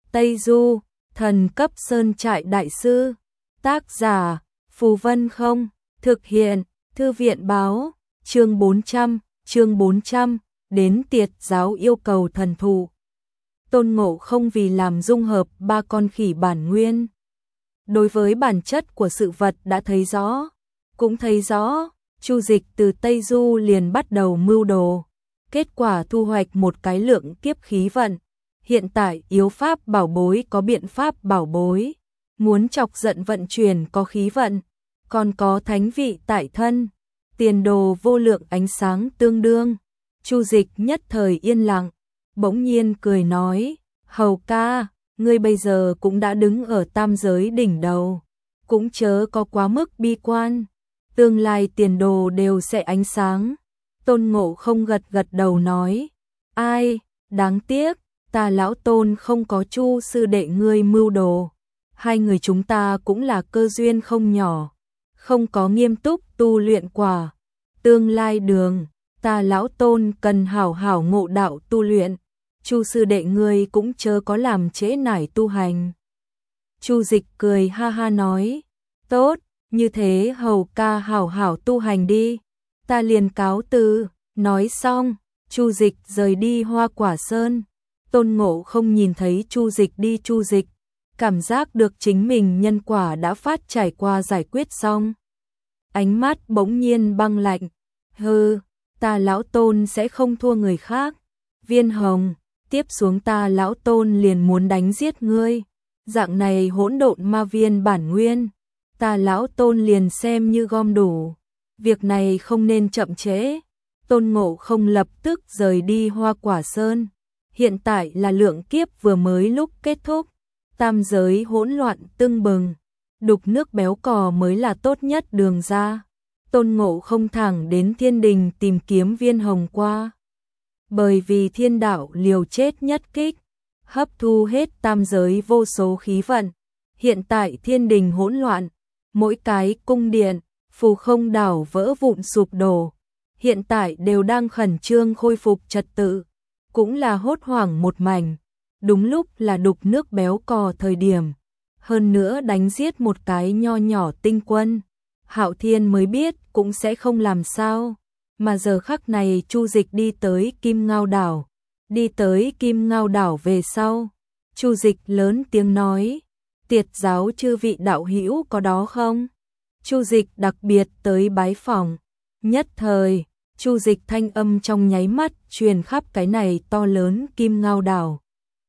Tây Du, thần cấp sơn trại đại sư. Tác giả, Phù Vân Không, thực hiện, Thư viện báo, chương 400, đến tiệt giáo yêu cầu thần thụ. Tôn Ngộ Không vì làm dung hợp ba con khỉ bản nguyên. Đối với bản chất của sự vật đã thấy rõ, cũng thấy rõ, Chu Dịch từ Tây Du liền bắt đầu mưu đồ. Kết quả thu hoạch một cái lượng kiếp khí vận. Hiện tại yếu pháp bảo bối có biện pháp bảo bối. Muốn chọc giận vận chuyển có khí vận. Còn có thánh vị tại thân. Tiền đồ vô lượng ánh sáng tương đương. Chu Dịch nhất thời yên lặng. Bỗng nhiên cười nói. Hầu ca, ngươi bây giờ cũng đã đứng ở tam giới đỉnh đầu. Cũng chớ có quá mức bi quan. Tương lai tiền đồ đều sẽ ánh sáng. Tôn Ngộ Không gật gật đầu nói. Ai, đáng tiếc, ta lão Tôn không có Chu sư đệ ngươi mưu đồ. Hai người chúng ta cũng là cơ duyên không nhỏ. Không có nghiêm túc tu luyện quả. Tương lai đường, ta lão Tôn cần hảo hảo ngộ đạo tu luyện. Chu sư đệ ngươi cũng chớ có làm trễ nải tu hành. Chu Dịch cười ha ha nói. Tốt, như thế hầu ca hảo hảo tu hành đi. Ta liền cáo từ. Nói xong, Chu Dịch rời đi Hoa Quả Sơn. Tôn Ngộ Không nhìn thấy Chu Dịch đi Chu Dịch, cảm giác được chính mình nhân quả đã phát trải qua giải quyết xong. Ánh mắt bỗng nhiên băng lạnh. Hừ, ta lão Tôn sẽ không thua người khác. Viên Hồng, tiếp xuống ta lão Tôn liền muốn đánh giết ngươi. Dạng này hỗn độn ma viên bản nguyên, ta lão Tôn liền xem như gom đủ. Việc này không nên chậm trễ. Tôn Ngộ Không lập tức rời đi Hoa Quả Sơn. Hiện tại là lượng kiếp vừa mới lúc kết thúc. Tam giới hỗn loạn tưng bừng. Đục nước béo cò mới là tốt nhất đường ra. Tôn Ngộ Không thẳng đến thiên đình tìm kiếm Viên Hồng qua. Bởi vì thiên đạo liều chết nhất kích, hấp thu hết tam giới vô số khí vận. Hiện tại thiên đình hỗn loạn. Mỗi cái cung điện, phù không đảo vỡ vụn sụp đổ. Hiện tại đều đang khẩn trương khôi phục trật tự. Cũng là hốt hoảng một mảnh. Đúng lúc là đục nước béo cò thời điểm. Hơn nữa đánh giết một cái nho nhỏ tinh quân. Hạo Thiên mới biết cũng sẽ không làm sao. Mà giờ khắc này Chu Dịch đi tới Kim Ngao Đảo. Đi tới Kim Ngao Đảo về sau. Chu Dịch lớn tiếng nói. Tiệt giáo chư vị đạo hữu có đó không? Chu Dịch đặc biệt tới bái phỏng. Nhất thời, Chu Dịch thanh âm trong nháy mắt truyền khắp cái này to lớn Kim Ngao Đảo.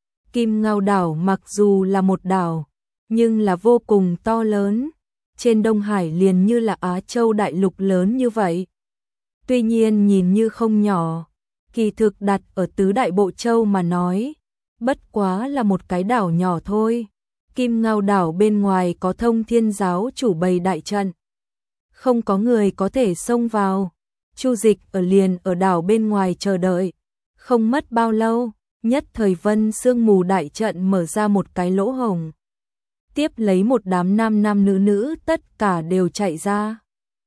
Kim Ngao Đảo mặc dù là một đảo, nhưng là vô cùng to lớn. Trên Đông Hải liền như là Á Châu đại lục lớn như vậy. Tuy nhiên nhìn như không nhỏ, kỳ thực đặt ở tứ đại bộ châu mà nói, bất quá là một cái đảo nhỏ thôi. Kim Ngao Đảo bên ngoài có Thông Thiên giáo chủ bày đại trận. Không có người có thể xông vào. Chu Dịch liền ở đảo bên ngoài chờ đợi. Không mất bao lâu, nhất thời vân sương mù đại trận mở ra một cái lỗ hổng. Tiếp lấy một đám nam nữ tất cả đều chạy ra.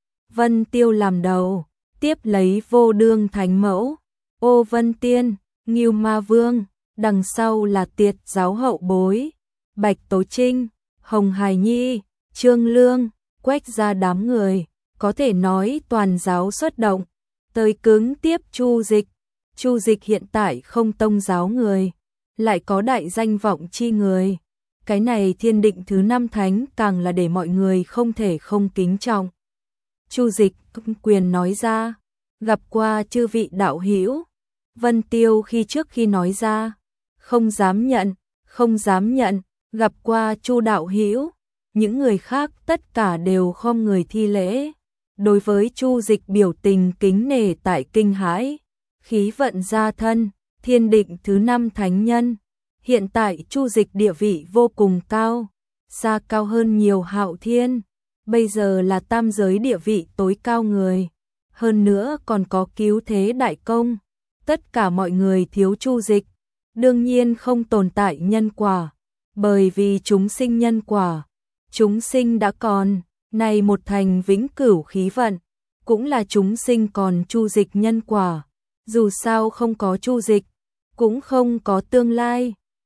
Vân Tiêu làm đầu, tiếp lấy Vô Đương Thánh Mẫu, Ô Vân Tiên, Ngưu Ma Vương, đằng sau là Tiệt giáo hậu bối, Bạch Tố Trinh, Hồng Hải Nhi, Trương Lương, Quách ra đám người, có thể nói toàn giáo xuất động, tới cứng tiếp Chu Dịch. Chu Dịch hiện tại không tông giáo người, lại có đại danh vọng chi người. Cái này thiên định thứ 5 thánh càng là để mọi người không thể không kính trọng. Chu Dịch quyền nói ra, gặp qua chư vị đạo hữu. Vân Tiêu trước khi nói ra, không dám nhận, gặp qua Chu đạo hữu. Những người khác tất cả đều khom người thi lễ. Đối với Chu Dịch biểu tình kính nể tại kinh hãi. Khí vận gia thân, thiên định thứ 5 thánh nhân. Hiện tại Chu Dịch địa vị vô cùng cao, xa cao hơn nhiều Hạo Thiên. Bây giờ là tam giới địa vị tối cao người. Hơn nữa còn có cứu thế đại công. Tất cả mọi người thiếu Chu Dịch. Đương nhiên không tồn tại nhân quả. Bởi vì chúng sinh nhân quả. Chúng sinh đã còn, này một thành vĩnh cửu khí vận. Cũng là chúng sinh còn Chu Dịch nhân quả. Dù sao không có Chu Dịch, cũng không có tương lai.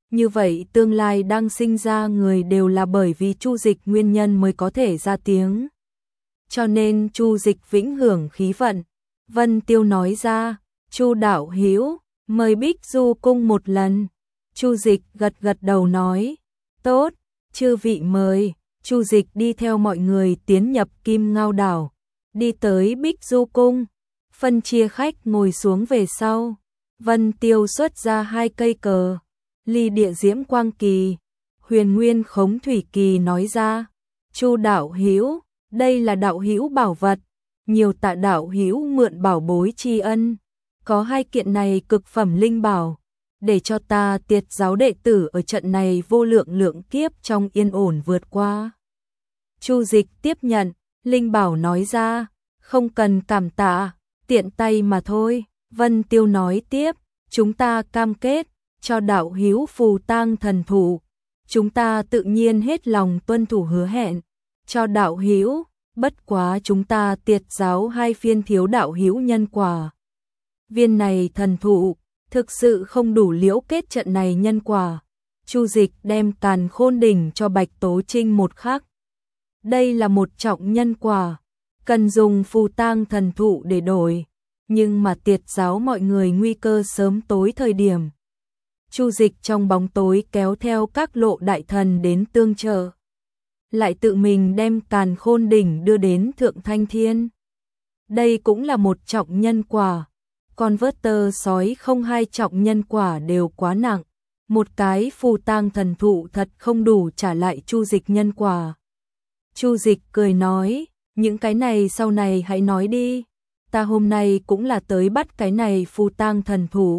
Như vậy tương lai đang sinh ra người đều là bởi vì Chu Dịch nguyên nhân mới có thể ra tiếng. Cho nên Chu Dịch vĩnh hưởng khí vận. Vân Tiêu nói ra, Chu đạo hữu, mời Bích Du cung một lần. Chu Dịch gật gật đầu nói, tốt, chư vị mời. Chu Dịch đi theo mọi người tiến nhập Kim Ngao đảo, đi tới Bích Du cung, phân chia khách ngồi xuống về sau. Vân Tiêu xuất ra 2 cây cờ, ly địa diễm quang kỳ, huyền nguyên khống thủy kỳ nói ra, Chu đạo hữu, đây là đạo hữu bảo vật, nhiều tạ đạo hữu mượn bảo bối tri ân, có 2 kiện này cực phẩm linh bảo, để cho ta Tiệt giáo đệ tử ở trận này vô lượng kiếp trong yên ổn vượt qua. Chu Dịch tiếp nhận, linh bảo nói ra, không cần cảm tạ, tiện tay mà thôi. Vân Tiêu nói tiếp, chúng ta cam kết, cho đạo hữu phù tang thần thụ, chúng ta tự nhiên hết lòng tuân thủ hứa hẹn, cho đạo hữu, bất quá chúng ta Tiệt giáo 2 phiên thiếu đạo hữu nhân quả. Viên này thần thụ, thực sự không đủ liễu kết trận này nhân quả. Chu Dịch đem Càn Khôn đỉnh cho Bạch Tố Trinh một khắc. Đây là một trọng nhân quả, cần dùng phù tang thần thụ để đổi, nhưng mà Tiệt giáo mọi người nguy cơ sớm tối thời điểm. Chu Dịch trong bóng tối kéo theo các lộ đại thần đến tương trợ, lại tự mình đem Càn Khôn đỉnh đưa đến Thượng Thanh Thiên. Đây cũng là một trọng nhân quả, còn vớt tơ sói không 2 trọng nhân quả đều quá nặng, một cái phù tang thần thụ thật không đủ trả lại Chu Dịch nhân quả. Chu Dịch cười nói, những cái này sau này hãy nói đi, ta hôm nay cũng là tới bắt cái này phù tang thần thụ.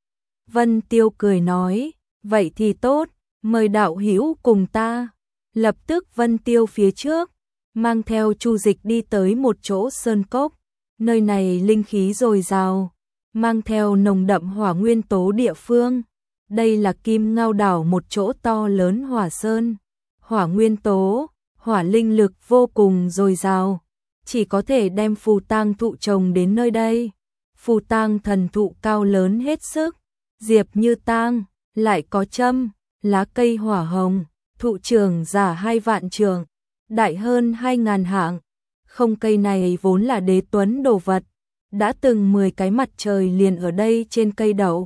Vân Tiêu cười nói, vậy thì tốt, mời đạo hữu cùng ta. Lập tức Vân Tiêu phía trước, mang theo Chu Dịch đi tới một chỗ sơn cốc, nơi này linh khí dồi dào, mang theo nồng đậm hỏa nguyên tố địa phương. Đây là Kim Ngao đảo một chỗ to lớn hỏa sơn, hỏa nguyên tố, hỏa linh lực vô cùng dồi dào, chỉ có thể đem phù tang thụ trồng đến nơi đây. Phù tang thần thụ cao lớn hết sức, diệp như tang, lại có châm, lá cây hỏa hồng, thụ trường giả 2 vạn trường, đại hơn 2.000 hạng. Không cây này vốn là đế tuấn đồ vật, đã từng 10 cái mặt trời liền ở đây trên cây đậu.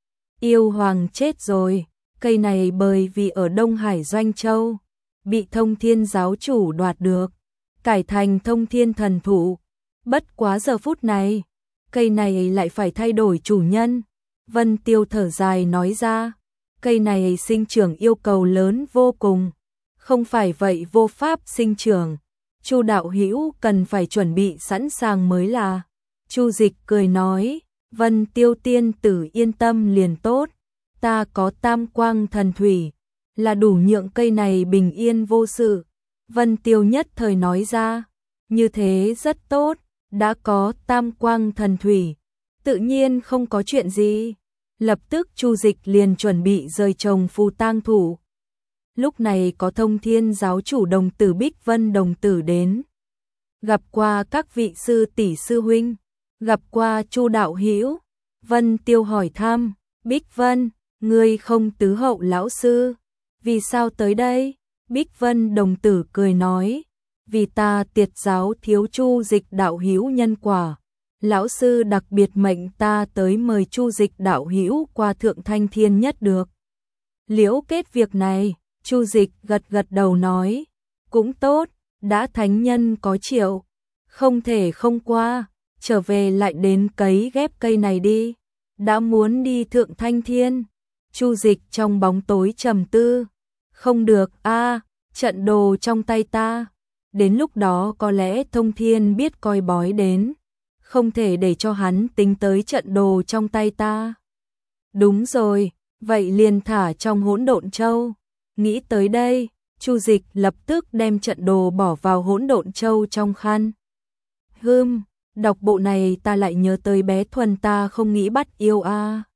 Yêu hoàng chết rồi, cây này bởi vì ở Đông Hải Doanh Châu, bị Thông Thiên giáo chủ đoạt được, cải thành Thông Thiên thần thụ. Bất quá giờ phút này, cây này lại phải thay đổi chủ nhân. Vân Tiêu thở dài nói ra, cây này sinh trưởng yêu cầu lớn vô cùng, không phải vậy vô pháp sinh trưởng. Chu đạo hữu cần phải chuẩn bị sẵn sàng mới là. Chu Dịch cười nói, Vân Tiêu tiên tử yên tâm liền tốt, ta có tam quang thần thủy, là đủ nhượng cây này bình yên vô sự. Vân Tiêu nhất thời nói ra, như thế rất tốt, đã có tam quang thần thủy, tự nhiên không có chuyện gì. Lập tức Chu Dịch liền chuẩn bị rời trồng phù tang thụ. Lúc này có Thông Thiên giáo chủ đồng tử Bích Vân đồng tử đến, gặp qua các vị sư tỷ sư huynh, gặp qua Chu đạo hữu. Vân Tiêu hỏi thăm, Bích Vân, ngươi không tứ hậu lão sư, vì sao tới đây? Bích Vân đồng tử cười nói, vì ta Tiệt giáo thiếu Chu Dịch đạo hữu nhân quả, lão sư đặc biệt mệnh ta tới mời Chu Dịch đạo hữu qua Thượng Thanh Thiên nhất được. Liễu kết việc này, Chu Dịch gật gật đầu nói, cũng tốt, đã thánh nhân có triệu, không thể không qua, trở về lại đến cấy ghép cây này đi, đã muốn đi Thượng Thanh Thiên. Chu Dịch trong bóng tối trầm tư, không được a, trận đồ trong tay ta, đến lúc đó có lẽ Thông Thiên biết coi bói đến, không thể để cho hắn tính tới trận đồ trong tay ta. Đúng rồi, vậy liền thả trong Hỗn Độn Châu. Nghĩ tới đây, Chu Dịch lập tức đem trận đồ bỏ vào Hỗn Độn Châu trong khăn. Đọc bộ này ta lại nhớ tới bé Thuần ta không nghĩ bắt yêu a.